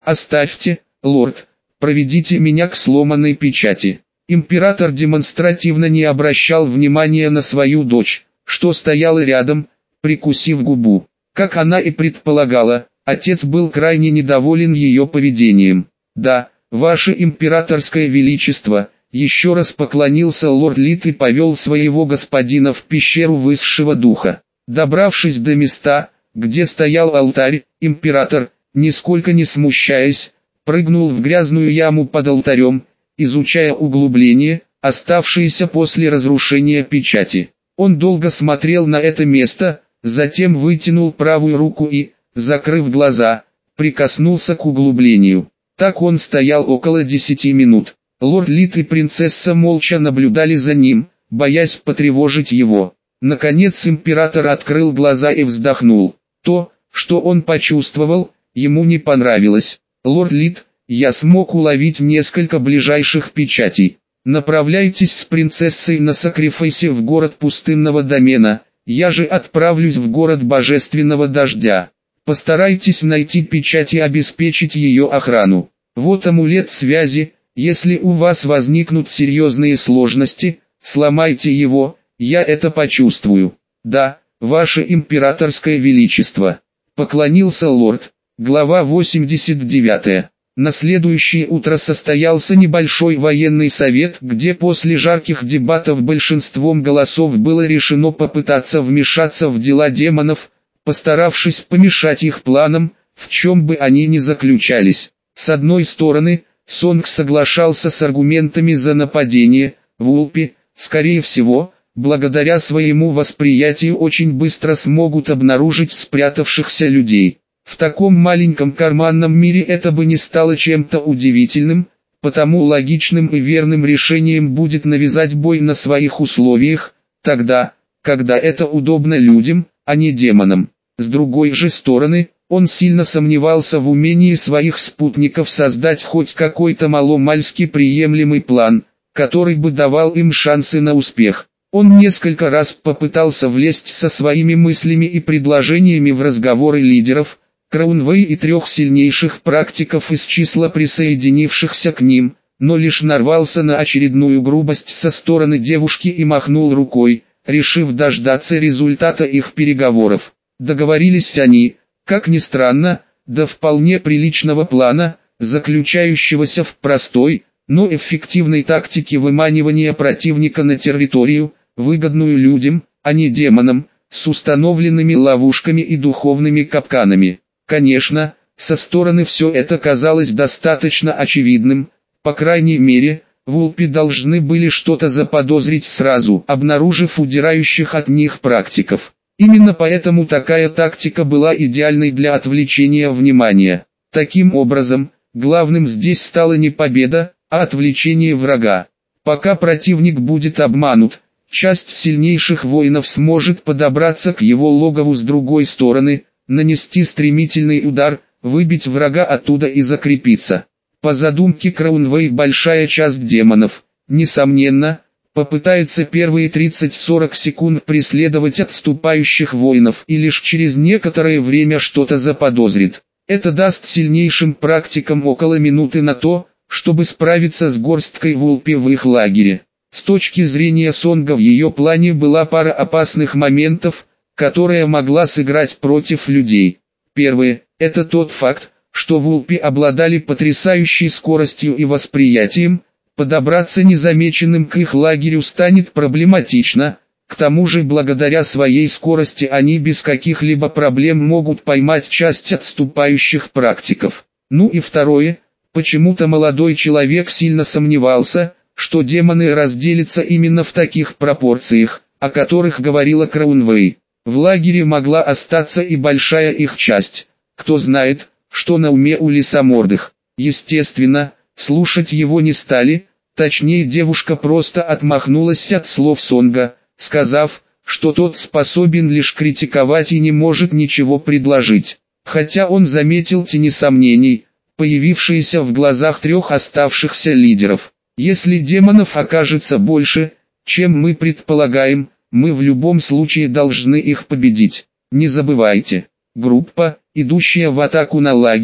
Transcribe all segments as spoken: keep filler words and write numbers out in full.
«Оставьте, лорд, проведите меня к сломанной печати». Император демонстративно не обращал внимания на свою дочь, что стояла рядом, прикусив губу. Как она и предполагала, отец был крайне недоволен ее поведением. «Да, ваше императорское величество», еще раз поклонился лорд Лит и повел своего господина в пещеру высшего духа. Добравшись до места, где стоял алтарь, император, нисколько не смущаясь, прыгнул в грязную яму под алтарем, изучая углубление, оставшееся после разрушения печати. Он долго смотрел на это место, затем вытянул правую руку и, закрыв глаза, прикоснулся к углублению. Так он стоял около десяти минут. Лорд Лит и принцесса молча наблюдали за ним, боясь потревожить его. Наконец император открыл глаза и вздохнул. То, что он почувствовал, ему не понравилось. «Лорд Лит, я смог уловить несколько ближайших печатей. Направляйтесь с принцессой на Сакрифейсе в город пустынного домена, я же отправлюсь в город божественного дождя. Постарайтесь найти печать и обеспечить ее охрану. Вот амулет связи, если у вас возникнут серьезные сложности, сломайте его, я это почувствую». «Да, ваше императорское величество», — поклонился лорд. Глава восемьдесят девять. На следующее утро состоялся небольшой военный совет, где после жарких дебатов большинством голосов было решено попытаться вмешаться в дела демонов, постаравшись помешать их планам, в чем бы они ни заключались. С одной стороны, Сонг соглашался с аргументами за нападение. Вулпи, скорее всего, благодаря своему восприятию очень быстро смогут обнаружить спрятавшихся людей. В таком маленьком карманном мире это бы не стало чем-то удивительным, потому логичным и верным решением будет навязать бой на своих условиях, тогда, когда это удобно людям, а не демонам. С другой же стороны, он сильно сомневался в умении своих спутников создать хоть какой-то маломальски приемлемый план, который бы давал им шансы на успех. Он несколько раз попытался влезть со своими мыслями и предложениями в разговоры лидеров, Краунвей и трех сильнейших практиков из числа присоединившихся к ним, но лишь нарвался на очередную грубость со стороны девушки и махнул рукой, решив дождаться результата их переговоров. Договорились они, как ни странно, до вполне приличного плана, заключающегося в простой, но эффективной тактике выманивания противника на территорию, выгодную людям, а не демонам, с установленными ловушками и духовными капканами. Конечно, со стороны все это казалось достаточно очевидным, по крайней мере, Вулпи должны были что-то заподозрить сразу, обнаружив удирающих от них практиков. Именно поэтому такая тактика была идеальной для отвлечения внимания. Таким образом, главным здесь стала не победа, а отвлечение врага. Пока противник будет обманут, часть сильнейших воинов сможет подобраться к его логову с другой стороны, нанести стремительный удар, выбить врага оттуда и закрепиться. По задумке Краунвей большая часть демонов, несомненно, попытается первые тридцать-сорок секунд преследовать отступающих воинов и лишь через некоторое время что-то заподозрит. Это даст сильнейшим практикам около минуты на то, чтобы справиться с горсткой Вулпи в их лагере. С точки зрения Сонга в ее плане была пара опасных моментов, которая могла сыграть против людей. Первый – это тот факт, что Вулпи обладали потрясающей скоростью и восприятием, подобраться незамеченным к их лагерю станет проблематично, к тому же благодаря своей скорости они без каких-либо проблем могут поймать часть отступающих практиков. Ну и второе, почему-то молодой человек сильно сомневался, что демоны разделятся именно в таких пропорциях, о которых говорила Краунвей. В лагере могла остаться и большая их часть, кто знает, что на уме у лисомордых. Естественно, слушать его не стали, точнее девушка просто отмахнулась от слов Сонга, сказав, что тот способен лишь критиковать и не может ничего предложить. Хотя он заметил тени сомнений, появившиеся в глазах трех оставшихся лидеров. Если демонов окажется больше, чем мы предполагаем, мы в любом случае должны их победить. Не забывайте, группа, идущая в атаку на лагерь,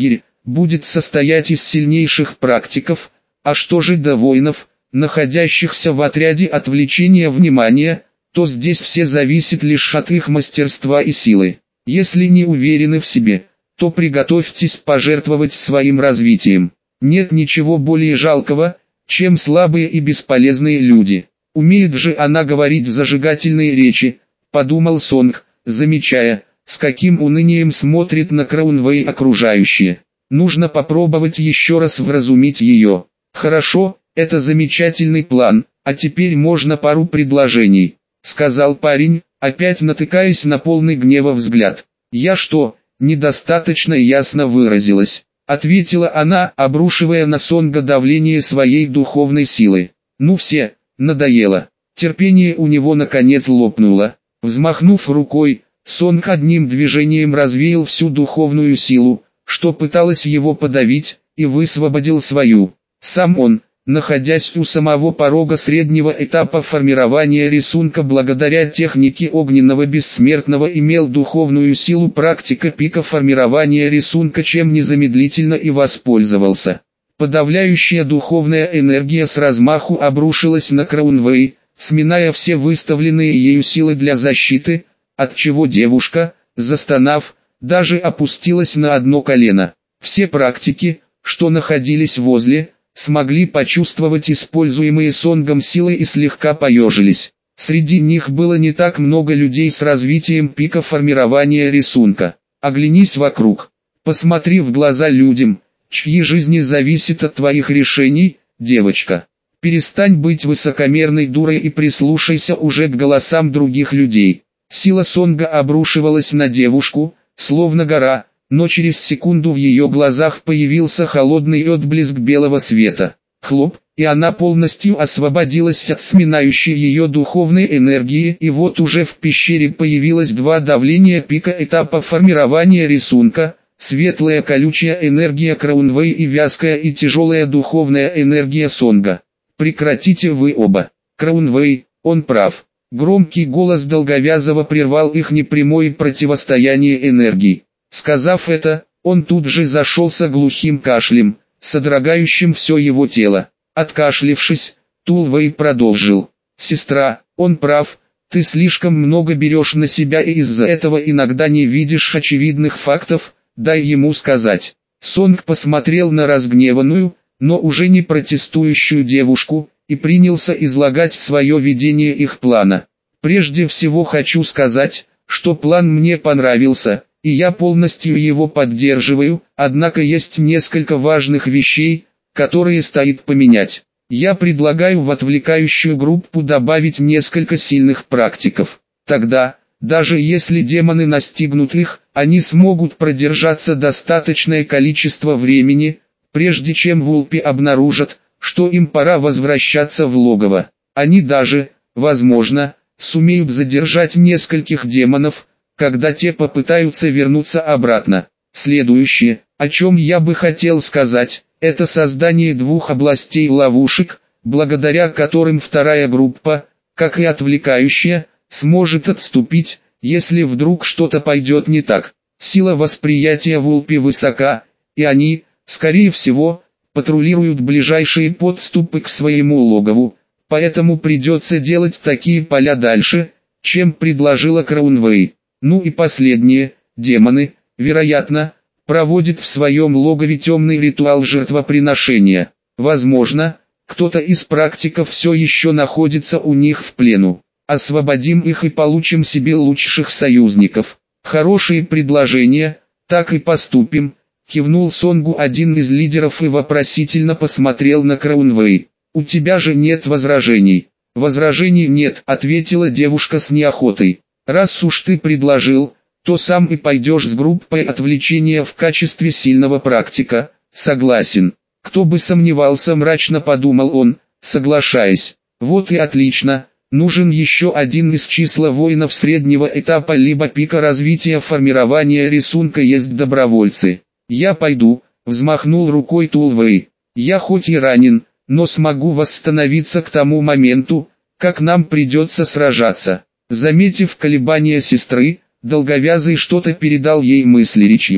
будет состоять из сильнейших практиков, а что же до воинов, находящихся в отряде отвлечения внимания, то здесь все зависит лишь от их мастерства и силы. Если не уверены в себе, то приготовьтесь пожертвовать своим развитием. Нет ничего более жалкого, чем слабые и бесполезные люди. Умеет же она говорить зажигательные речи, подумал Сонг, замечая, с каким унынием смотрит на Краунвэй окружающие. Нужно попробовать еще раз вразумить ее. Хорошо, это замечательный план, а теперь можно пару предложений, сказал парень, опять натыкаясь на полный гнева взгляд. Я что, недостаточно ясно выразилась, ответила она, обрушивая на Сонга давление своей духовной силы. Ну все, надоело. Терпение у него наконец лопнуло. Взмахнув рукой, Сонг одним движением развеял всю духовную силу, что пыталась его подавить, и высвободил свою. Сам он, находясь у самого порога среднего этапа формирования рисунка благодаря технике огненного бессмертного, имел духовную силу практика пика формирования рисунка, чем незамедлительно и воспользовался. Подавляющая духовная энергия с размаху обрушилась на Краунвэй, сминая все выставленные ею силы для защиты, отчего девушка, застонав, даже опустилась на одно колено. Все практики, что находились возле, смогли почувствовать используемые Сонгом силы и слегка поежились. Среди них было не так много людей с развитием пика формирования рисунка. Оглянись вокруг. Посмотри в глаза людям, чьи жизни зависят от твоих решений, девочка. Перестань быть высокомерной дурой и прислушайся уже к голосам других людей. Сила Сонга обрушивалась на девушку, словно гора, но через секунду в ее глазах появился холодный отблеск белого света. Хлоп, и она полностью освободилась от сминающей ее духовной энергии, и вот уже в пещере появилось два давления пика этапа формирования рисунка, светлая колючая энергия Краунвэй и вязкая и тяжелая духовная энергия Сонга. Прекратите вы оба. Краунвэй, он прав. Громкий голос Долговязого прервал их непрямое противостояние энергий. Сказав это, он тут же зашелся глухим кашлем, содрогающим все его тело. Откашлившись, Тулвэй продолжил. «Сестра, он прав, ты слишком много берешь на себя и из-за этого иногда не видишь очевидных фактов, дай ему сказать». Сонг посмотрел на разгневанную, но уже не протестующую девушку, и принялся излагать свое видение их плана. «Прежде всего хочу сказать, что план мне понравился, и я полностью его поддерживаю, однако есть несколько важных вещей, которые стоит поменять. Я предлагаю в отвлекающую группу добавить несколько сильных практиков. Тогда, даже если демоны настигнут их, они смогут продержаться достаточное количество времени, прежде чем вулпи обнаружат, что им пора возвращаться в логово. Они даже, возможно, сумеют задержать нескольких демонов, когда те попытаются вернуться обратно. Следующее, о чем я бы хотел сказать, это создание двух областей ловушек, благодаря которым вторая группа, как и отвлекающая, сможет отступить, если вдруг что-то пойдет не так. Сила восприятия вулпи высока, и они, скорее всего, патрулируют ближайшие подступы к своему логову, поэтому придется делать такие поля дальше, чем предложила Краунвэй. Ну и последнее, демоны, вероятно, проводят в своем логове темный ритуал жертвоприношения. Возможно, кто-то из практиков все еще находится у них в плену. Освободим их и получим себе лучших союзников. Хорошие предложения, так и поступим. Кивнул Сонгу один из лидеров и вопросительно посмотрел на Краунвэй. «У тебя же нет возражений?» «Возражений нет», — ответила девушка с неохотой. «Раз уж ты предложил, то сам и пойдешь с группой отвлечения в качестве сильного практика». «Согласен». «Кто бы сомневался», — мрачно подумал он, соглашаясь. «Вот и отлично. Нужен еще один из числа воинов среднего этапа либо пика развития формирования рисунка, есть добровольцы». «Я пойду», — взмахнул рукой Тулвэй. «Я хоть и ранен, но смогу восстановиться к тому моменту, как нам придется сражаться». Заметив колебания сестры, Долговязый что-то передал ей мысли речью.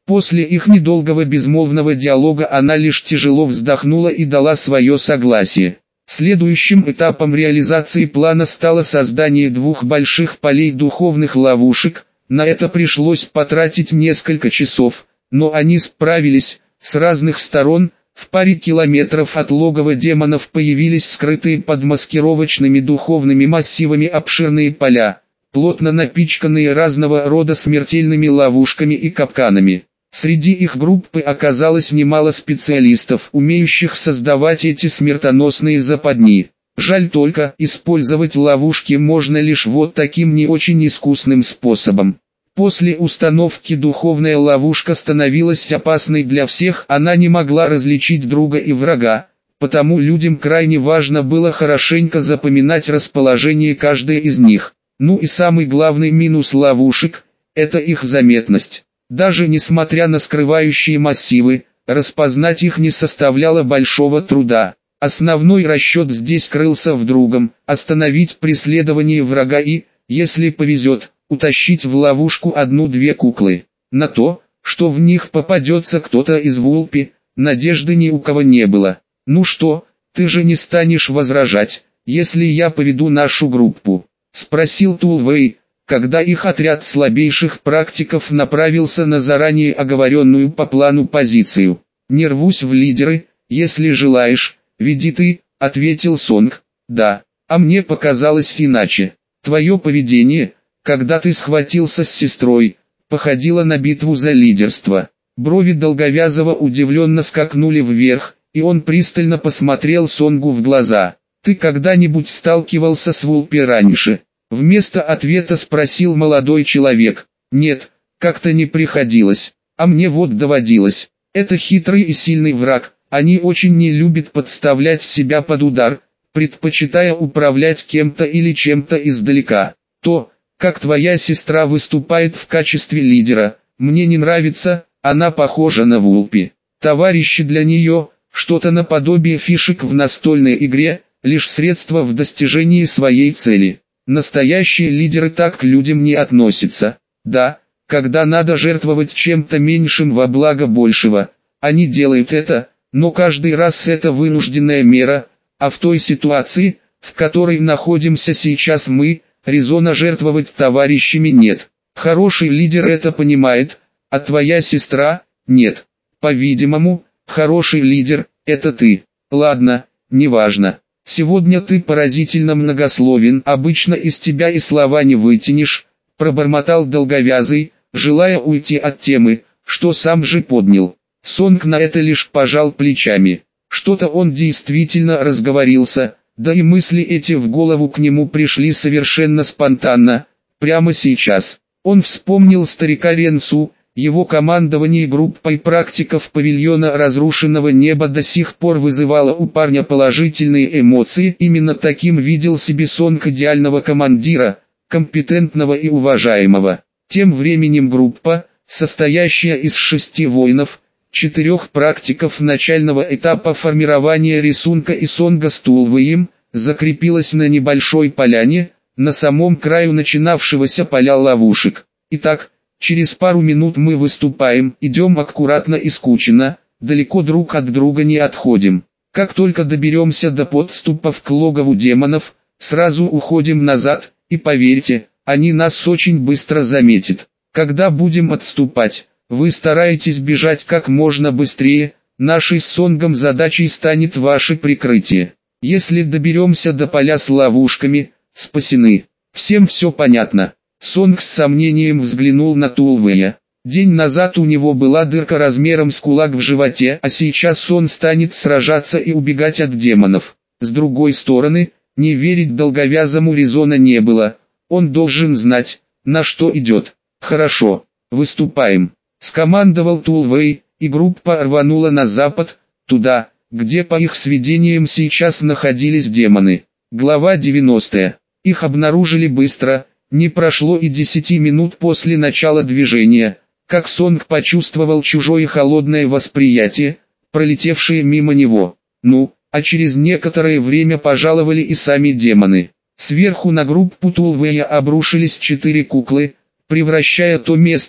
После их недолгого безмолвного диалога она лишь тяжело вздохнула и дала свое согласие. Следующим этапом реализации плана стало создание двух больших полей духовных ловушек. На это пришлось потратить несколько часов, но они справились. С разных сторон, в паре километров от логова демонов появились скрытые под маскировочными духовными массивами обширные поля, плотно напичканные разного рода смертельными ловушками и капканами. Среди их группы оказалось немало специалистов, умеющих создавать эти смертоносные западни. Жаль только, использовать ловушки можно лишь вот таким не очень искусным способом. После установки духовная ловушка становилась опасной для всех, она не могла различить друга и врага, потому людям крайне важно было хорошенько запоминать расположение каждой из них. Ну и самый главный минус ловушек – это их заметность. Даже несмотря на скрывающие массивы, распознать их не составляло большого труда. Основной расчет здесь крылся в другом – остановить преследование врага и, если повезет, утащить в ловушку одну-две куклы. На то, что в них попадется кто-то из Вулпи, надежды ни у кого не было. «Ну что, ты же не станешь возражать, если я поведу нашу группу?» – спросил Тулвей, когда их отряд слабейших практиков направился на заранее оговоренную по плану позицию. «Не рвусь в лидеры, если желаешь, веди ты», — ответил Сонг. «Да, а мне показалось иначе. Твое поведение, когда ты схватился с сестрой, походило на битву за лидерство». Брови Долговязого удивленно скакнули вверх, и он пристально посмотрел Сонгу в глаза. «Ты когда-нибудь сталкивался с Вулпи раньше?» Вместо ответа спросил молодой человек. «Нет, как-то не приходилось, а мне вот доводилось. Это хитрый и сильный враг, они очень не любят подставлять себя под удар, предпочитая управлять кем-то или чем-то издалека. То, как твоя сестра выступает в качестве лидера, мне не нравится, она похожа на Вулпи. Товарищи для нее, что-то наподобие фишек в настольной игре, лишь средство в достижении своей цели». Настоящие лидеры так к людям не относятся. Да, когда надо жертвовать чем-то меньшим во благо большего, они делают это, но каждый раз это вынужденная мера, а в той ситуации, в которой находимся сейчас мы, резона жертвовать товарищами нет. Хороший лидер это понимает, а твоя сестра – нет. По-видимому, хороший лидер – это ты. Ладно, неважно. Сегодня ты поразительно многословен, обычно из тебя и слова не вытянешь, пробормотал Долговязый, желая уйти от темы, что сам же поднял. Сонг на это лишь пожал плечами. Что-то он действительно разговорился, да и мысли эти в голову к нему пришли совершенно спонтанно, прямо сейчас. Он вспомнил старика Ренсу. Его командование группой практиков павильона разрушенного неба до сих пор вызывало у парня положительные эмоции. Именно таким видел себе Сонг идеального командира, компетентного и уважаемого. Тем временем группа, состоящая из шести воинов, четырех практиков начального этапа формирования рисунка и Сонга с Тулвеем, закрепилась на небольшой поляне, на самом краю начинавшегося поля ловушек. Итак, через пару минут мы выступаем, идем аккуратно и скучно, далеко друг от друга не отходим. Как только доберемся до подступов к логову демонов, сразу уходим назад, и поверьте, они нас очень быстро заметят. Когда будем отступать, вы стараетесь бежать как можно быстрее, нашей с Сонгом задачей станет ваше прикрытие. Если доберемся до поля с ловушками, спасены. Всем все понятно. Сонг с сомнением взглянул на Тулвея. День назад у него была дырка размером с кулак в животе, а сейчас он станет сражаться и убегать от демонов. С другой стороны, не верить Долговязому резона не было. Он должен знать, на что идет. «Хорошо, выступаем», — скомандовал Тулвей, и группа рванула на запад, туда, где по их сведениям сейчас находились демоны. Глава девяностая. Их обнаружили быстро. Не прошло и десяти минут после начала движения, как Сонг почувствовал чужое холодное восприятие, пролетевшее мимо него. Ну, а через некоторое время пожаловали и сами демоны. Сверху на группу Тулвея обрушились четыре куклы, превращая то место,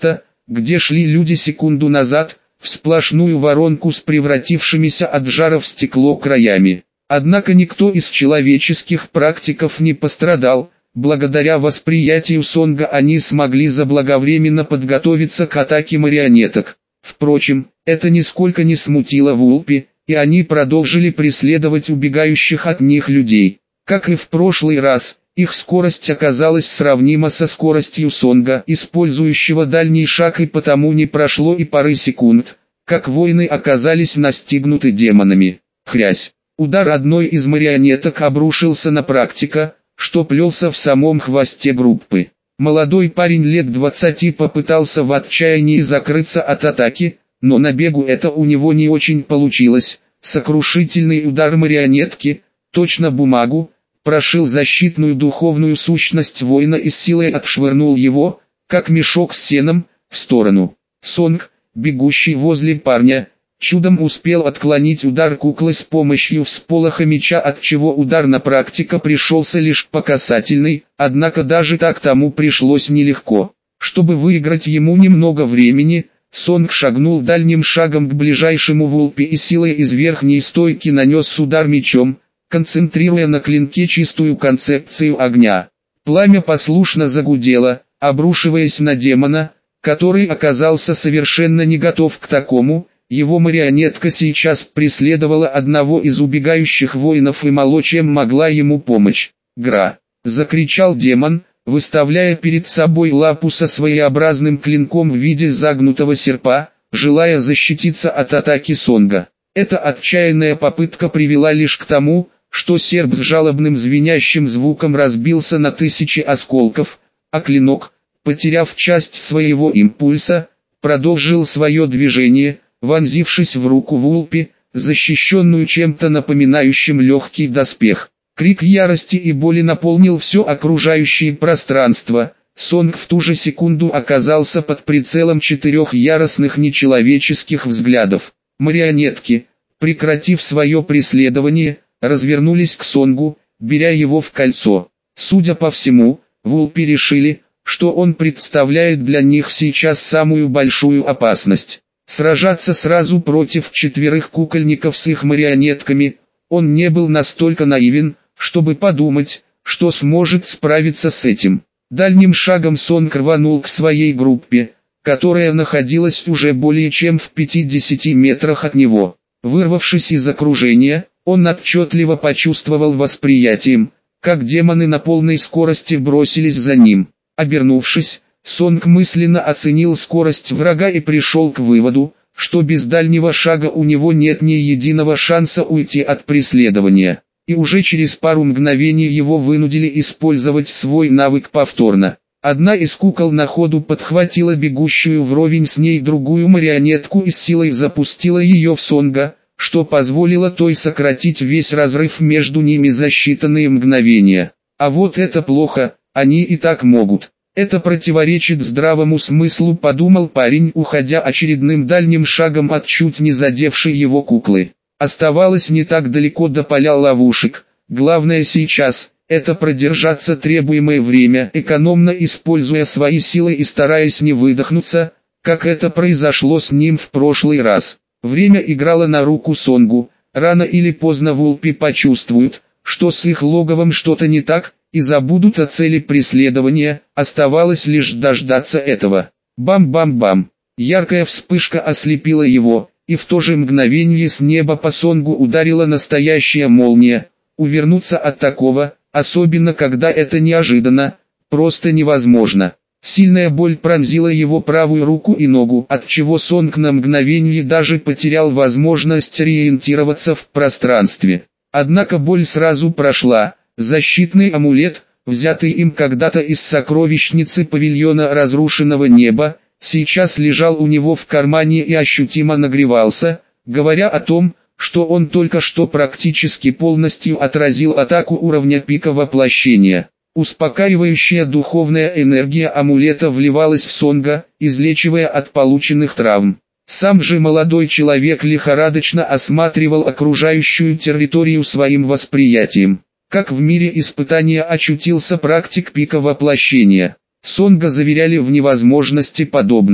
где шли люди секунду назад, в сплошную воронку с превратившимися от жара в стекло краями. Однако никто из человеческих практиков не пострадал. Благодаря восприятию Сонга они смогли заблаговременно подготовиться к атаке марионеток. Впрочем, это нисколько не смутило Вулпи, и они продолжили преследовать убегающих от них людей. Как и в прошлый раз, их скорость оказалась сравнима со скоростью Сонга, использующего дальний шаг, и потому не прошло и пары секунд, как воины оказались настигнуты демонами. Хрясь! Удар одной из марионеток обрушился на практика, что плелся в самом хвосте группы. Молодой парень лет двадцати попытался в отчаянии закрыться от атаки, но на бегу это у него не очень получилось. Сокрушительный удар марионетки, точно бумагу, прошил защитную духовную сущность воина и с силой отшвырнул его, как мешок с сеном, в сторону. Сонг, бегущий возле парня, чудом успел отклонить удар куклы с помощью всполоха меча, отчего удар на практика пришелся лишь по касательной, однако даже так тому пришлось нелегко. Чтобы выиграть ему немного времени, Сонг шагнул дальним шагом к ближайшему Вулпи и силой из верхней стойки нанес удар мечом, концентрируя на клинке чистую концепцию огня. Пламя послушно загудело, обрушиваясь на демона, который оказался совершенно не готов к такому. Его марионетка сейчас преследовала одного из убегающих воинов и мало чем могла ему помочь. «Гра!» — закричал демон, выставляя перед собой лапу со своеобразным клинком в виде загнутого серпа, желая защититься от атаки Сонга. Эта отчаянная попытка привела лишь к тому, что серп с жалобным звенящим звуком разбился на тысячи осколков, а клинок, потеряв часть своего импульса, продолжил свое движение, вонзившись в руку Вулпи, защищенную чем-то напоминающим легкий доспех. Крик ярости и боли наполнил все окружающее пространство. Сонг в ту же секунду оказался под прицелом четырех яростных нечеловеческих взглядов. Марионетки, прекратив свое преследование, развернулись к Сонгу, беря его в кольцо. Судя по всему, Вулпи решили, что он представляет для них сейчас самую большую опасность. Сражаться сразу против четверых кукольников с их марионетками, он не был настолько наивен, чтобы подумать, что сможет справиться с этим. Дальним шагом Сонг рванул к своей группе, которая находилась уже более чем в пятидесяти метрах от него. Вырвавшись из окружения, он отчетливо почувствовал восприятием, как демоны на полной скорости бросились за ним. Обернувшись, Сонг мысленно оценил скорость врага и пришел к выводу, что без дальнего шага у него нет ни единого шанса уйти от преследования. И уже через пару мгновений его вынудили использовать свой навык повторно. Одна из кукол на ходу подхватила бегущую вровень с ней другую марионетку и с силой запустила ее в Сонга, что позволило той сократить весь разрыв между ними за считанные мгновения. А вот это плохо, они и так могут. Это противоречит здравому смыслу, подумал парень, уходя очередным дальним шагом от чуть не задевшей его куклы. Оставалось не так далеко до поля ловушек. Главное сейчас – это продержаться требуемое время, экономно используя свои силы и стараясь не выдохнуться, как это произошло с ним в прошлый раз. Время играло на руку Сонгу. Рано или поздно Вулпи почувствуют, что с их логовом что-то не так, и забудут о цели преследования. Оставалось лишь дождаться этого. Бам-бам-бам. Яркая вспышка ослепила его, и в то же мгновение с неба по Сонгу ударила настоящая молния. Увернуться от такого, особенно когда это неожиданно, просто невозможно. Сильная боль пронзила его правую руку и ногу, отчего Сонг на мгновение даже потерял возможность ориентироваться в пространстве. Однако боль сразу прошла. Защитный амулет, взятый им когда-то из сокровищницы павильона разрушенного неба, сейчас лежал у него в кармане и ощутимо нагревался, говоря о том, что он только что практически полностью отразил атаку уровня пика воплощения. Успокаивающая духовная энергия амулета вливалась в Сонга, излечивая от полученных травм. Сам же молодой человек лихорадочно осматривал окружающую территорию своим восприятием. Как в мире испытания очутился практик пика воплощения. Сонга заверяли в невозможности подобного.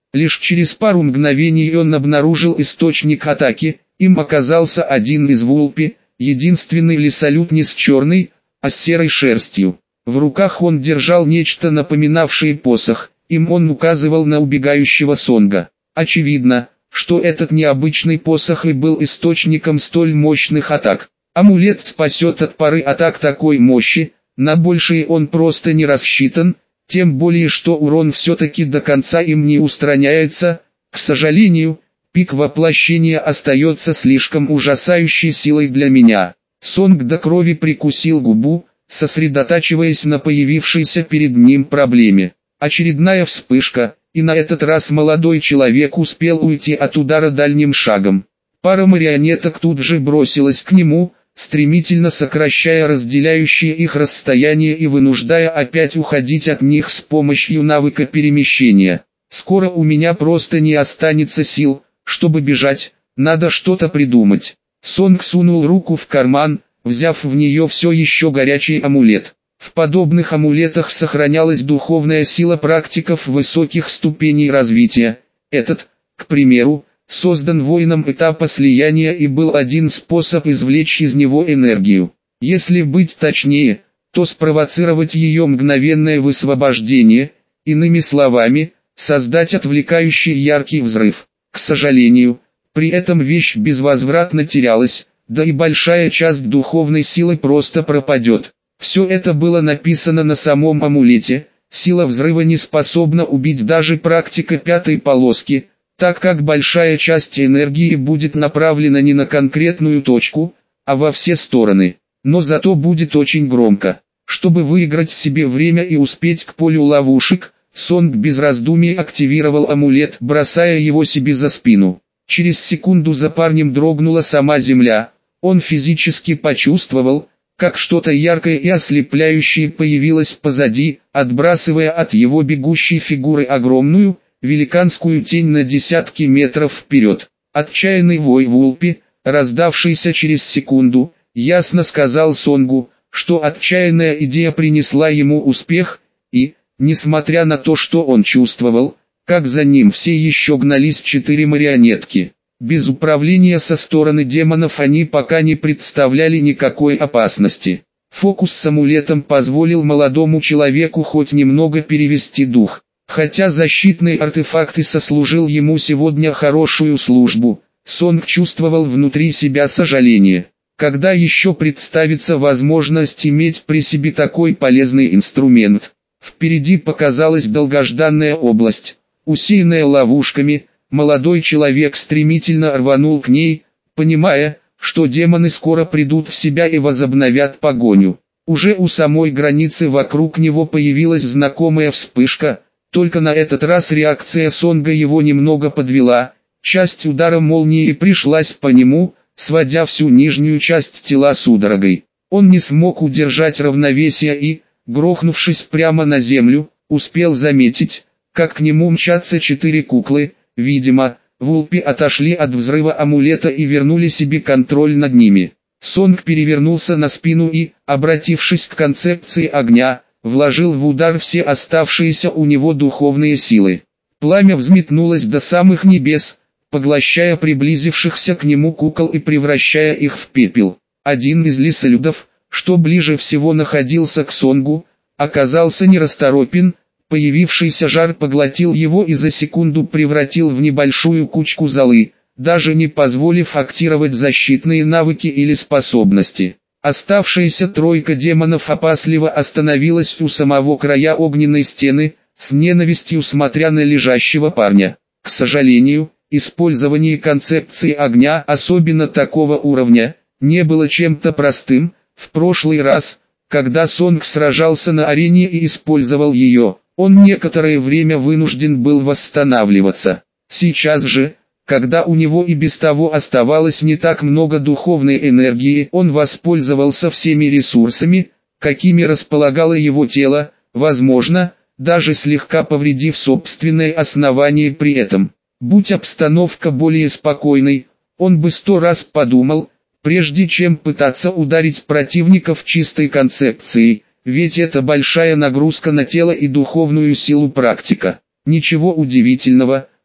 Лишь через пару мгновений он обнаружил источник атаки, им оказался один из вулпи, единственный лесолюд не с черной, а с серой шерстью. В руках он держал нечто напоминавшее посох, им он указывал на убегающего Сонга. Очевидно, что этот необычный посох и был источником столь мощных атак. Амулет спасет от пары атак такой мощи, на большее он просто не рассчитан, тем более что урон все-таки до конца им не устраняется. К сожалению, пик воплощения остается слишком ужасающей силой для меня. Сонг до крови прикусил губу, сосредотачиваясь на появившейся перед ним проблеме. Очередная вспышка, и на этот раз молодой человек успел уйти от удара дальним шагом. Пара марионеток тут же бросилась к нему, стремительно сокращая разделяющие их расстояние и вынуждая опять уходить от них с помощью навыка перемещения. «Скоро у меня просто не останется сил, чтобы бежать, надо что-то придумать». Сонг сунул руку в карман, взяв в нее все еще горячий амулет. В подобных амулетах сохранялась духовная сила практиков высоких ступеней развития. Этот, к примеру, создан воином этапа слияния и был один способ извлечь из него энергию. Если быть точнее, то спровоцировать ее мгновенное высвобождение, иными словами, создать отвлекающий яркий взрыв. К сожалению, при этом вещь безвозвратно терялась, да и большая часть духовной силы просто пропадет. Все это было написано на самом амулете, сила взрыва не способна убить даже практика пятой полоски, так как большая часть энергии будет направлена не на конкретную точку, а во все стороны. Но зато будет очень громко. Чтобы выиграть себе время и успеть к полю ловушек, Сонг без раздумий активировал амулет, бросая его себе за спину. Через секунду за парнем дрогнула сама земля. Он физически почувствовал, как что-то яркое и ослепляющее появилось позади, отбрасывая от его бегущей фигуры огромную, великанскую тень на десятки метров вперед. Отчаянный вой вулпи, раздавшийся через секунду, ясно сказал Сонгу, что отчаянная идея принесла ему успех, и, несмотря на то, что он чувствовал, как за ним все еще гнались четыре марионетки, без управления со стороны демонов они пока не представляли никакой опасности. Фокус с амулетом позволил молодому человеку хоть немного перевести дух. Хотя защитный артефакт и сослужил ему сегодня хорошую службу, Сонг чувствовал внутри себя сожаление. Когда еще представится возможность иметь при себе такой полезный инструмент? Впереди показалась долгожданная область, усеянная ловушками. Молодой человек стремительно рванул к ней, понимая, что демоны скоро придут в себя и возобновят погоню. Уже у самой границы вокруг него появилась знакомая вспышка, только на этот раз реакция Сонга его немного подвела, часть удара молнии пришлась по нему, сводя всю нижнюю часть тела судорогой. Он не смог удержать равновесие и, грохнувшись прямо на землю, успел заметить, как к нему мчатся четыре куклы. Видимо, вулпи отошли от взрыва амулета и вернули себе контроль над ними. Сонг перевернулся на спину и, обратившись к концепции огня, вложил в удар все оставшиеся у него духовные силы. Пламя взметнулось до самых небес, поглощая приблизившихся к нему кукол и превращая их в пепел. Один из лесолюдов, что ближе всего находился к Сонгу, оказался нерасторопен. Появившийся жар поглотил его и за секунду превратил в небольшую кучку золы, даже не позволив активировать защитные навыки или способности. Оставшаяся тройка демонов опасливо остановилась у самого края огненной стены, с ненавистью смотря на лежащего парня. К сожалению, использование концепции огня, особенно такого уровня, не было чем-то простым. В прошлый раз, когда Сонг сражался на арене и использовал ее, он некоторое время вынужден был восстанавливаться. Сейчас же, когда у него и без того оставалось не так много духовной энергии, он воспользовался всеми ресурсами, какими располагало его тело, возможно, даже слегка повредив собственное основание при этом. Будь обстановка более спокойной, он бы сто раз подумал, прежде чем пытаться ударить противников чистой концепцией. Ведь это большая нагрузка на тело и духовную силу практика. Ничего удивительного,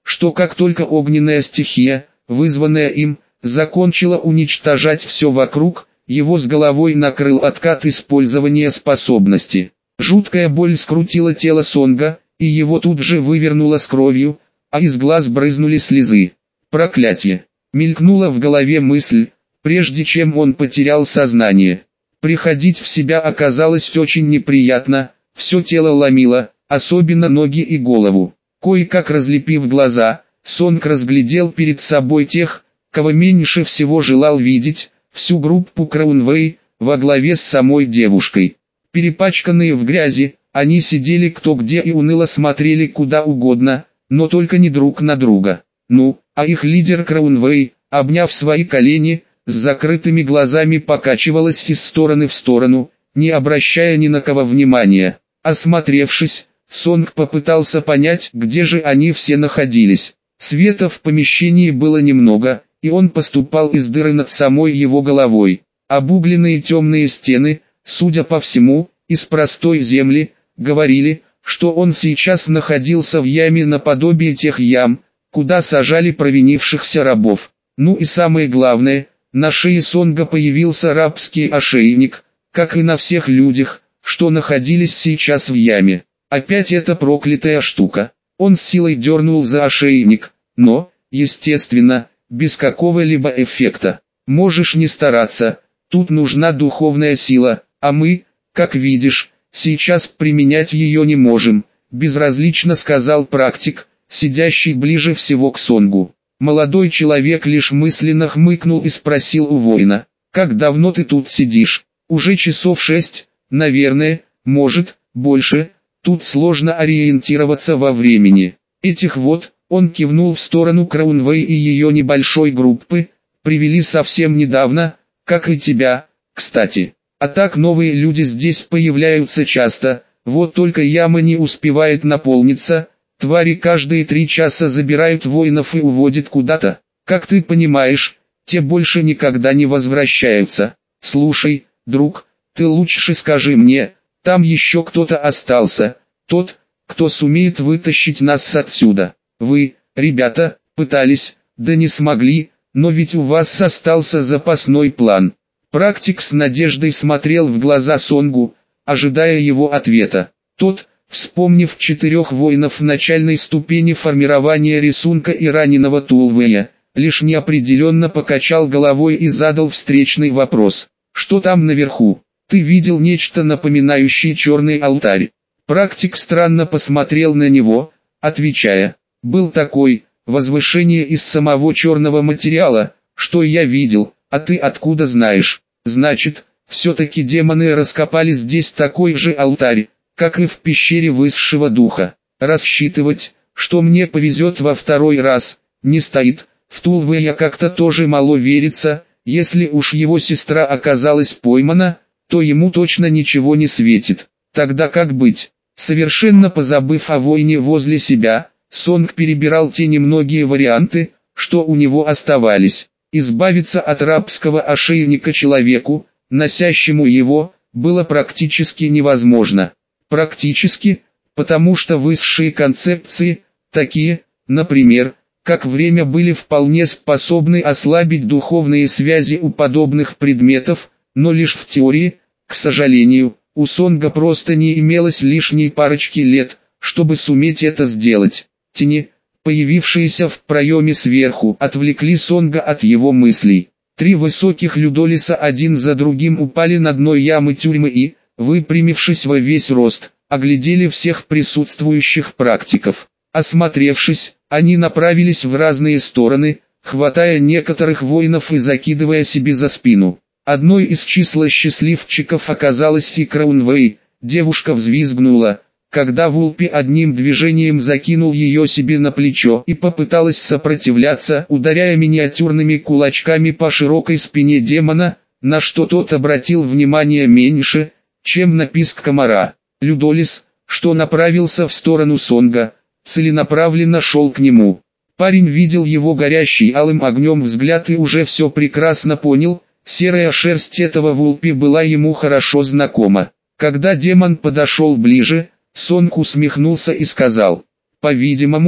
что как только огненная стихия, вызванная им, закончила уничтожать все вокруг, его с головой накрыл откат использования способности. Жуткая боль скрутила тело Сонга, и его тут же вывернуло с кровью, а из глаз брызнули слезы. Проклятие! Мелькнула в голове мысль, прежде чем он потерял сознание. Приходить в себя оказалось очень неприятно, все тело ломило, особенно ноги и голову. Кое-как разлепив глаза, Сонг разглядел перед собой тех, кого меньше всего желал видеть, всю группу Краунвэй, во главе с самой девушкой. Перепачканные в грязи, они сидели кто где и уныло смотрели куда угодно, но только не друг на друга. Ну, а их лидер Краунвэй, обняв свои колени, с закрытыми глазами покачивалась из стороны в сторону, не обращая ни на кого внимания. Осмотревшись, Сонг попытался понять, где же они все находились. Света в помещении было немного, и он поступал из дыры над самой его головой. Обугленные темные стены, судя по всему, из простой земли, говорили, что он сейчас находился в яме наподобие тех ям, куда сажали провинившихся рабов. Ну и самое главное, на шее Сонга появился рабский ошейник, как и на всех людях, что находились сейчас в яме. Опять эта проклятая штука. Он с силой дернул за ошейник, но, естественно, без какого-либо эффекта. Можешь не стараться, тут нужна духовная сила, а мы, как видишь, сейчас применять ее не можем, безразлично сказал практик, сидящий ближе всего к Сонгу. Молодой человек лишь мысленно хмыкнул и спросил у воина: «Как давно ты тут сидишь?» «Уже часов шесть, наверное, может, больше, тут сложно ориентироваться во времени. Этих вот», он кивнул в сторону Краунвэй и ее небольшой группы, «привели совсем недавно, как и тебя, кстати. А так новые люди здесь появляются часто, вот только яма не успевает наполниться». Твари каждые три часа забирают воинов и уводят куда-то. Как ты понимаешь, те больше никогда не возвращаются. Слушай, друг, ты лучше скажи мне, там еще кто-то остался, тот, кто сумеет вытащить нас отсюда. Вы, ребята, пытались, да не смогли, но ведь у вас остался запасной план. Практик с надеждой смотрел в глаза Сонгу, ожидая его ответа. Тот, вспомнив четырех воинов начальной ступени формирования рисунка и раненого Тулвея, лишь неопределенно покачал головой и задал встречный вопрос. «Что там наверху? Ты видел нечто напоминающее черный алтарь?» Практик странно посмотрел на него, отвечая: «Был такой, возвышение из самого черного материала, что я видел, а ты откуда знаешь? Значит, все-таки демоны раскопали здесь такой же алтарь, как и в пещере высшего духа. Рассчитывать, что мне повезет во второй раз, не стоит. В Тулвея как-то тоже мало верится, если уж его сестра оказалась поймана, то ему точно ничего не светит. Тогда как быть?» Совершенно позабыв о войне возле себя, Сонг перебирал те немногие варианты, что у него оставались. Избавиться от рабского ошейника человеку, носящему его, было практически невозможно. Практически, потому что высшие концепции, такие, например, как время, были вполне способны ослабить духовные связи у подобных предметов, но лишь в теории. К сожалению, у Сонга просто не имелось лишней парочки лет, чтобы суметь это сделать. Тени, появившиеся в проеме сверху, отвлекли Сонга от его мыслей. Три высоких людолиса один за другим упали на дно ямы тюрьмы и, выпрямившись во весь рост, оглядели всех присутствующих практиков. Осмотревшись, они направились в разные стороны, хватая некоторых воинов и закидывая себе за спину. Одной из числа счастливчиков оказалась и Краунвэй. Девушка взвизгнула, когда Вулпи одним движением закинул ее себе на плечо и попыталась сопротивляться, ударяя миниатюрными кулачками по широкой спине демона, на что тот обратил внимание меньше, чем на писк комара. Людолис, что направился в сторону Сонга, целенаправленно шел к нему. Парень видел его горящий алым огнем взгляд и уже все прекрасно понял. Серая шерсть этого Вулпи была ему хорошо знакома. Когда демон подошел ближе, Сонг усмехнулся и сказал: «По-видимому,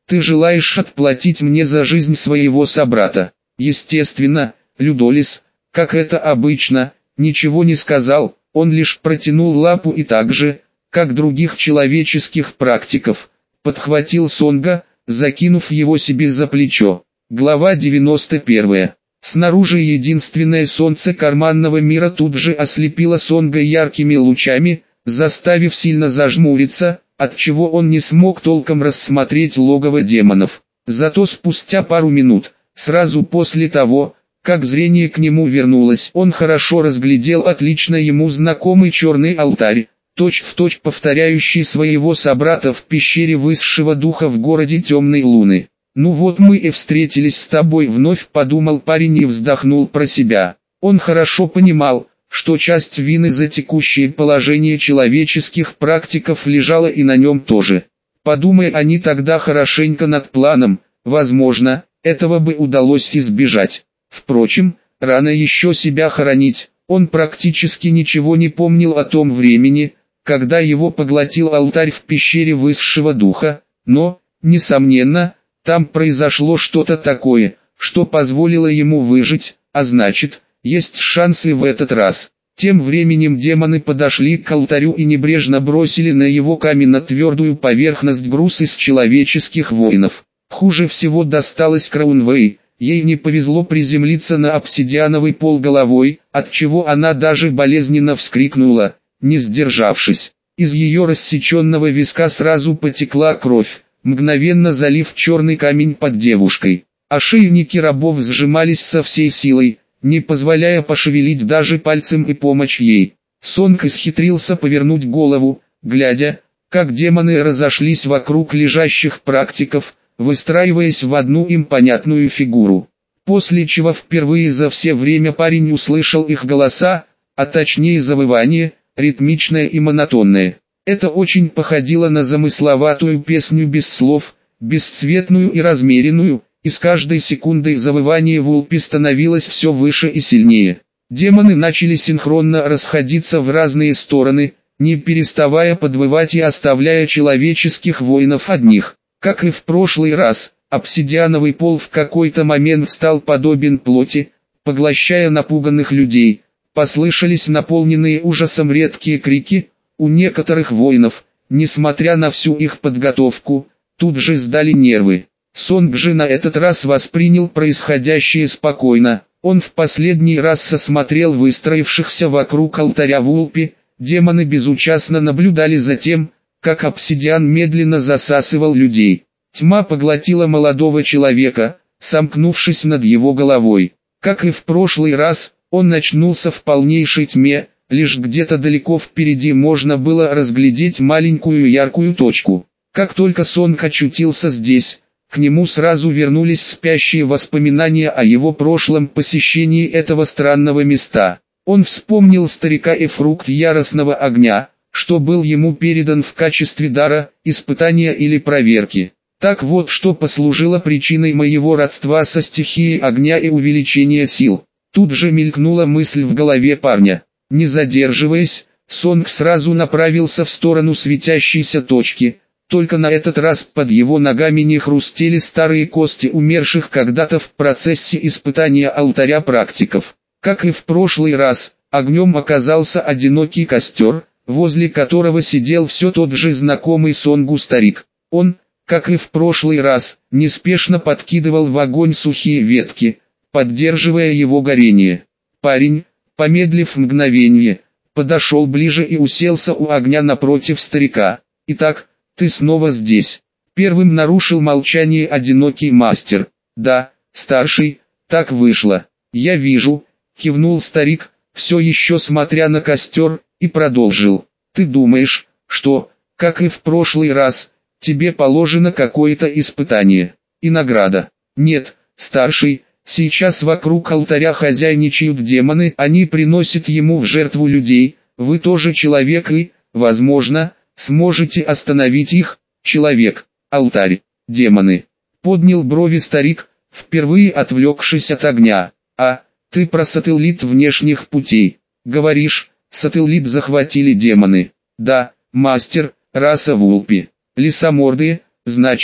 Ты желаешь отплатить мне за жизнь своего собрата. Естественно, Людолис, как это обычно, ничего не сказал, он лишь протянул лапу и так же, как других человеческих практиков, подхватил Сонга, закинув его себе за плечо. Глава девяносто первая. Снаружи единственное солнце карманного мира тут же ослепило Сонга яркими лучами, заставив сильно зажмуриться, отчего он не смог толком рассмотреть логово демонов. Зато спустя пару минут, сразу после того, как зрение к нему вернулось, он хорошо разглядел отлично ему знакомый черный алтарь, точь-в-точь повторяющий своего собрата в пещере высшего духа в городе Темной Луны. «Ну вот мы и встретились с тобой вновь», — подумал парень и вздохнул про себя. Он хорошо понимал, что часть вины за текущее положение человеческих практиков лежала и на нем тоже. Подумай они тогда хорошенько над планом, возможно, этого бы удалось избежать. Впрочем, рано еще себя хоронить, он практически ничего не помнил о том времени, когда его поглотил алтарь в пещере высшего духа, но, несомненно, там произошло что-то такое, что позволило ему выжить, а значит, есть шансы в этот раз. Тем временем демоны подошли к алтарю и небрежно бросили на его каменно-твердую поверхность груз из человеческих воинов. Хуже всего досталось Краунвей, ей не повезло приземлиться на обсидиановый пол головой, отчего она даже болезненно вскрикнула, не сдержавшись. Из ее рассеченного виска сразу потекла кровь, мгновенно залив черный камень под девушкой. Ошейники рабов сжимались со всей силой, не позволяя пошевелить даже пальцем и помочь ей. Сонг исхитрился повернуть голову, глядя, как демоны разошлись вокруг лежащих практиков, выстраиваясь в одну им понятную фигуру. После чего впервые за все время парень услышал их голоса, а точнее завывание, ритмичное и монотонное. Это очень походило на замысловатую песню без слов, бесцветную и размеренную, и с каждой секундой завывание Вулпи становилось все выше и сильнее. Демоны начали синхронно расходиться в разные стороны, не переставая подвывать и оставляя человеческих воинов одних. Как и в прошлый раз, обсидиановый пол в какой-то момент стал подобен плоти, поглощая напуганных людей. Послышались наполненные ужасом редкие крики. У некоторых воинов, несмотря на всю их подготовку, тут же сдали нервы. Сонг же на этот раз воспринял происходящее спокойно. Он в последний раз осмотрел выстроившихся вокруг алтаря Вулпи. Демоны безучастно наблюдали за тем, как обсидиан медленно засасывал людей. Тьма поглотила молодого человека, сомкнувшись над его головой. Как и в прошлый раз, он очнулся в полнейшей тьме. Лишь где-то далеко впереди можно было разглядеть маленькую яркую точку. Как только Сонг очутился здесь, к нему сразу вернулись спящие воспоминания о его прошлом посещении этого странного места. Он вспомнил старика и фрукт яростного огня, что был ему передан в качестве дара, испытания или проверки. Так вот, что послужило причиной моего родства со стихией огня и увеличения сил. Тут же мелькнула мысль в голове парня. Не задерживаясь, Сонг сразу направился в сторону светящейся точки, только на этот раз под его ногами не хрустели старые кости умерших когда-то в процессе испытания алтаря практиков. Как и в прошлый раз, огнем оказался одинокий костер, возле которого сидел все тот же знакомый Сонгу старик. Он, как и в прошлый раз, неспешно подкидывал в огонь сухие ветки, поддерживая его горение. Парень, помедлив мгновение, подошел ближе и уселся у огня напротив старика. «Итак, ты снова здесь?» Первым нарушил молчание одинокий мастер. «Да, старший, так вышло. Я вижу», — кивнул старик, все еще смотря на костер, и продолжил. «Ты думаешь, что, как и в прошлый раз, тебе положено какое-то испытание и награда?» «Нет, старший. Сейчас вокруг алтаря хозяйничают демоны, они приносят ему в жертву людей, вы тоже человек и, возможно, сможете остановить их». «Человек, алтарь, демоны», — поднял брови старик, впервые отвлекшись от огня. «А, ты про сателлит внешних путей, говоришь, сателлит захватили демоны?» «Да, мастер, раса Вулпи, лесомордые, значит,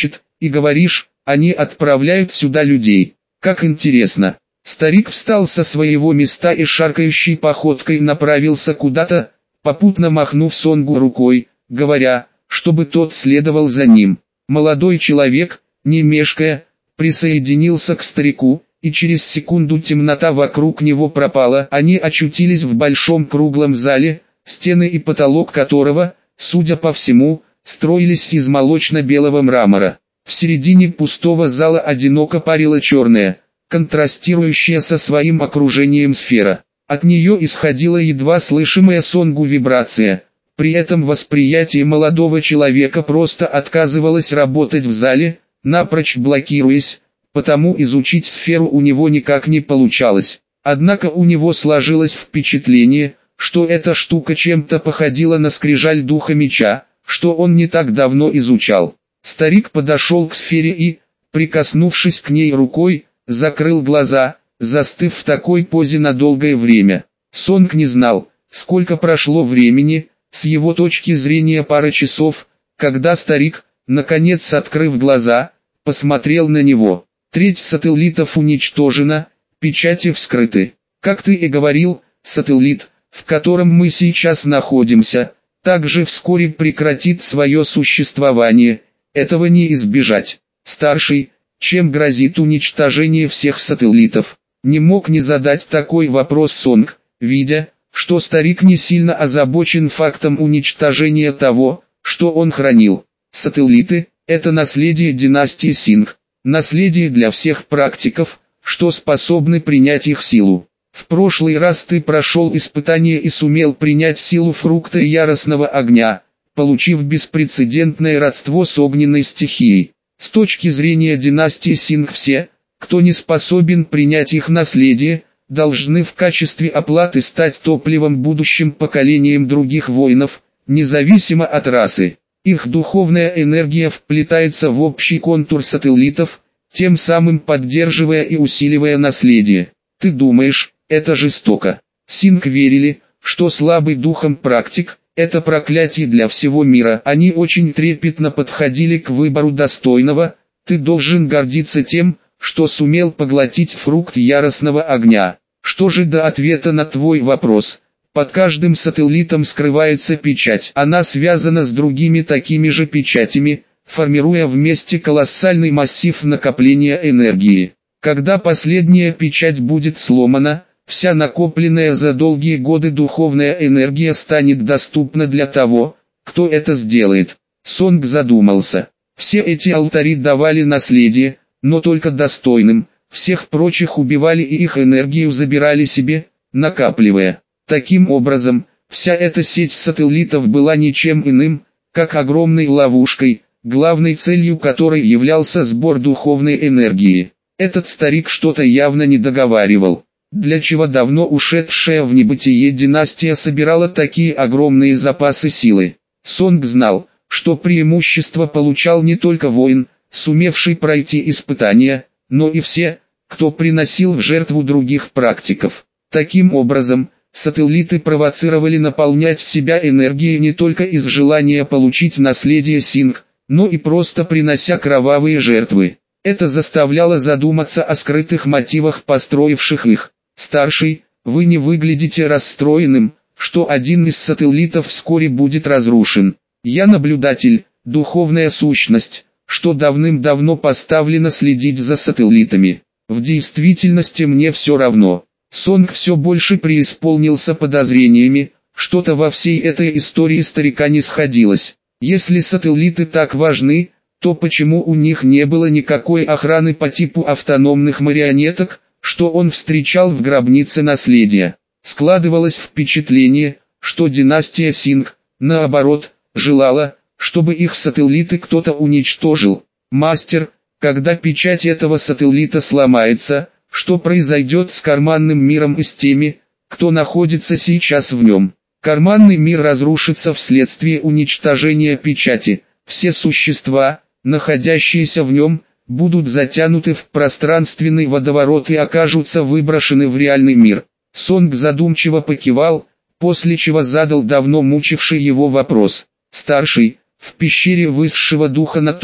И говоришь, они отправляют сюда людей. Как интересно. Старик встал со своего места и шаркающей походкой направился куда-то, попутно махнув Сонгу рукой, говоря, чтобы тот следовал за ним. Молодой человек, не мешкая, присоединился к старику, и через секунду темнота вокруг него пропала. Они очутились в большом круглом зале, стены и потолок которого, судя по всему, строились из молочно-белого мрамора. В середине пустого зала одиноко парила черная, контрастирующая со своим окружением сфера. От нее исходила едва слышимая Сонгу вибрация. При этом восприятие молодого человека просто отказывалось работать в зале, напрочь блокируясь, потому изучить сферу у него никак не получалось. Однако у него сложилось впечатление, что эта штука чем-то походила на скрижаль духа меча, что он не так давно изучал. Старик подошел к сфере и, прикоснувшись к ней рукой, закрыл глаза, застыв в такой позе на долгое время. Сонг не знал, сколько прошло времени, с его точки зрения пара часов, когда старик, наконец открыв глаза, посмотрел на него. Треть сателлитов уничтожена, печати вскрыты. Как ты и говорил, сателлит, в котором мы сейчас находимся, также вскоре прекратит свое существование, этого не избежать. Старший, чем грозит уничтожение всех сателлитов? Не мог не задать такой вопрос Сонг, видя, что старик не сильно озабочен фактом уничтожения того, что он хранил. Сателлиты – это наследие династии Синг, наследие для всех практиков, что способны принять их силу. В прошлый раз ты прошел испытание и сумел принять силу фрукта яростного огня, получив беспрецедентное родство с огненной стихией. С точки зрения династии Синг все, кто не способен принять их наследие, должны в качестве оплаты стать топливом будущим поколениям других воинов, независимо от расы. Их духовная энергия вплетается в общий контур сателлитов, тем самым поддерживая и усиливая наследие. Ты думаешь, это жестоко? Синг верили, что слабый духом практик – это проклятие для всего мира. Они очень трепетно подходили к выбору достойного. Ты должен гордиться тем, что сумел поглотить фрукт яростного огня. Что же до ответа на твой вопрос? Под каждым сателлитом скрывается печать. Она связана с другими такими же печатями, формируя вместе колоссальный массив накопления энергии. Когда последняя печать будет сломана, вся накопленная за долгие годы духовная энергия станет доступна для того, кто это сделает. Сонг задумался. Все эти алтари давали наследие, но только достойным, всех прочих убивали и их энергию забирали себе, накапливая. Таким образом, вся эта сеть сателлитов была ничем иным, как огромной ловушкой, главной целью которой являлся сбор духовной энергии. Этот старик что-то явно не договаривал. Для чего давно ушедшая в небытие династия собирала такие огромные запасы силы? Сонг знал, что преимущество получал не только воин, сумевший пройти испытания, но и все, кто приносил в жертву других практиков. Таким образом, сателлиты провоцировали наполнять себя энергией не только из желания получить наследие Синг, но и просто принося кровавые жертвы. Это заставляло задуматься о скрытых мотивах построивших их. Старший, вы не выглядите расстроенным, что один из сателлитов вскоре будет разрушен. Я наблюдатель, духовная сущность, что давным-давно поставлена следить за сателлитами. В действительности мне все равно. Сонг все больше преисполнился подозрениями, что-то во всей этой истории старика не сходилось. Если сателлиты так важны, то почему у них не было никакой охраны по типу автономных марионеток, что он встречал в гробнице наследия? Складывалось впечатление, что династия Синг, наоборот, желала, чтобы их сателлиты кто-то уничтожил. Мастер, когда печать этого сателлита сломается, что произойдет с карманным миром и с теми, кто находится сейчас в нем? Карманный мир разрушится вследствие уничтожения печати. Все существа, находящиеся в нем, будут затянуты в пространственный водоворот и окажутся выброшены в реальный мир. Сонг задумчиво покивал, после чего задал давно мучивший его вопрос. Старший, в пещере высшего духа на то,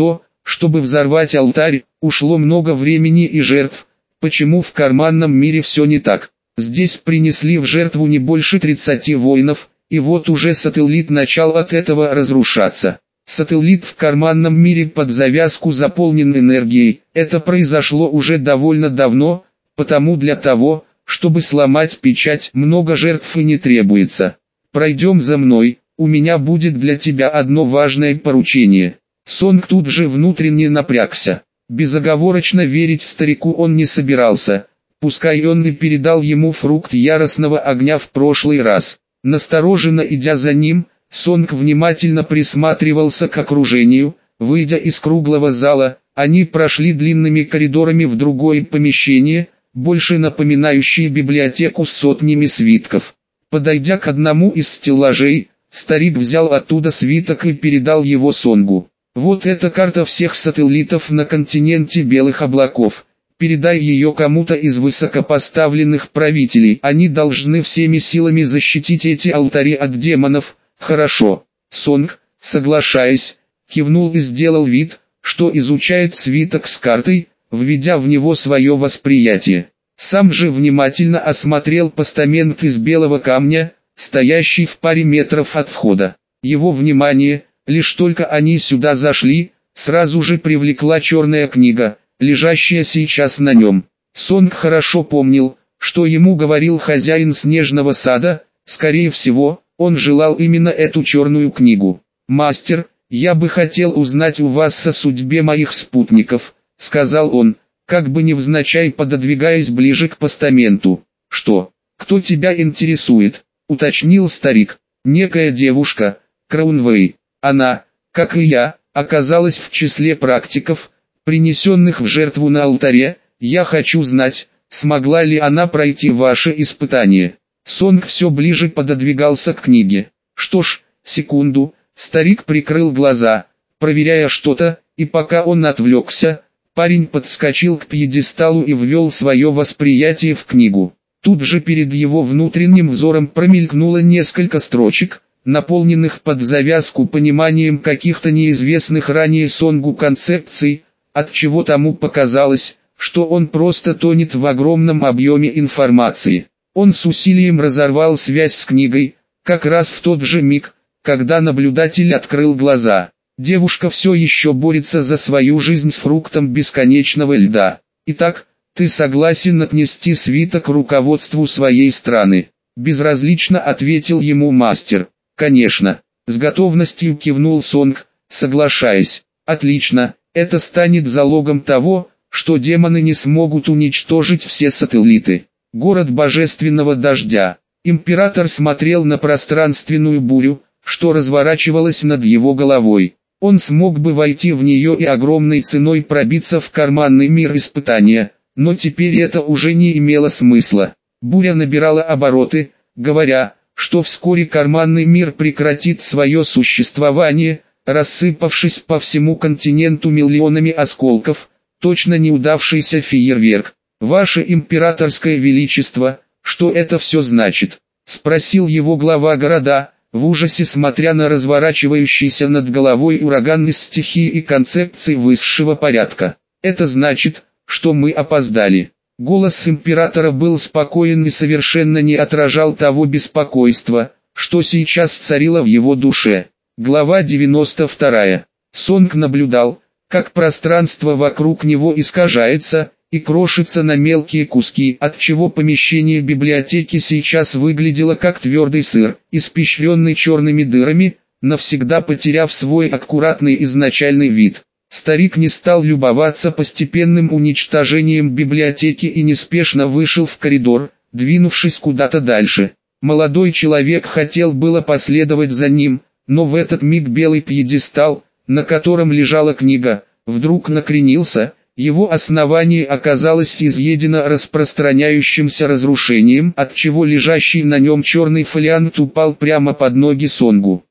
Чтобы взорвать алтарь, ушло много времени и жертв. Почему в карманном мире все не так? Здесь принесли в жертву не больше тридцати воинов, и вот уже сателлит начал от этого разрушаться. Сателлит в карманном мире под завязку заполнен энергией. Это произошло уже довольно давно, потому для того, чтобы сломать печать, много жертв и не требуется. Пройдем за мной, у меня будет для тебя одно важное поручение. Сонг тут же внутренне напрягся. Безоговорочно верить старику он не собирался, пускай он и передал ему фрукт яростного огня в прошлый раз. Настороженно идя за ним, Сонг внимательно присматривался к окружению. Выйдя из круглого зала, они прошли длинными коридорами в другое помещение, больше напоминающее библиотеку с сотнями свитков. Подойдя к одному из стеллажей, старик взял оттуда свиток и передал его Сонгу. «Вот эта карта всех сателлитов на континенте Белых облаков. Передай ее кому-то из высокопоставленных правителей. Они должны всеми силами защитить эти алтари от демонов». «Хорошо». Сонг, соглашаясь, кивнул и сделал вид, что изучает свиток с картой, введя в него свое восприятие. Сам же внимательно осмотрел постамент из белого камня, стоящий в паре метров от входа. Его внимание, лишь только они сюда зашли, сразу же привлекла черная книга, лежащая сейчас на нем. Сонг хорошо помнил, что ему говорил хозяин снежного сада. Скорее всего, он желал именно эту черную книгу. «Мастер, я бы хотел узнать у вас о судьбе моих спутников», — сказал он, как бы невзначай пододвигаясь ближе к постаменту. «Что? Кто тебя интересует?» — уточнил старик. «Некая девушка, Краунвей. Она, как и я, оказалась в числе практиков, принесенных в жертву на алтаре. Я хочу знать, смогла ли она пройти ваше испытание». Сонг все ближе пододвигался к книге. «Что ж, секунду». Старик прикрыл глаза, проверяя что-то, и пока он отвлекся, парень подскочил к пьедесталу и ввел свое восприятие в книгу. Тут же перед его внутренним взором промелькнуло несколько строчек, наполненных под завязку пониманием каких-то неизвестных ранее Сонгу концепций, отчего тому показалось, что он просто тонет в огромном объеме информации. Он с усилием разорвал связь с книгой, как раз в тот же миг, когда наблюдатель открыл глаза. Девушка все еще борется за свою жизнь с фруктом бесконечного льда. «Итак, ты согласен отнести свиток руководству своей страны?» Безразлично ответил ему мастер. «Конечно». С готовностью кивнул Сонг, соглашаясь. «Отлично, это станет залогом того, что демоны не смогут уничтожить все сателлиты». Город божественного дождя. Император смотрел на пространственную бурю, что разворачивалась над его головой. Он смог бы войти в нее и огромной ценой пробиться в карманный мир испытания, но теперь это уже не имело смысла. Буря набирала обороты, говоря, что вскоре карманный мир прекратит свое существование, рассыпавшись по всему континенту миллионами осколков, точно неудавшийся фейерверк. «Ваше императорское величество, что это все значит?» — спросил его глава города, в ужасе смотря на разворачивающийся над головой ураган из стихий и концепций высшего порядка. «Это значит, что мы опоздали». Голос императора был спокоен и совершенно не отражал того беспокойства, что сейчас царило в его душе. Глава девяносто вторая. Сонг наблюдал, как пространство вокруг него искажается и крошится на мелкие куски, отчего помещение библиотеки сейчас выглядело как твердый сыр, испещренный черными дырами, навсегда потеряв свой аккуратный изначальный вид. Старик не стал любоваться постепенным уничтожением библиотеки и неспешно вышел в коридор, двинувшись куда-то дальше. Молодой человек хотел было последовать за ним, но в этот миг белый пьедестал, на котором лежала книга, вдруг накренился. Его основание оказалось изъедено распространяющимся разрушением, отчего лежащий на нем черный фолиант упал прямо под ноги Сонгу.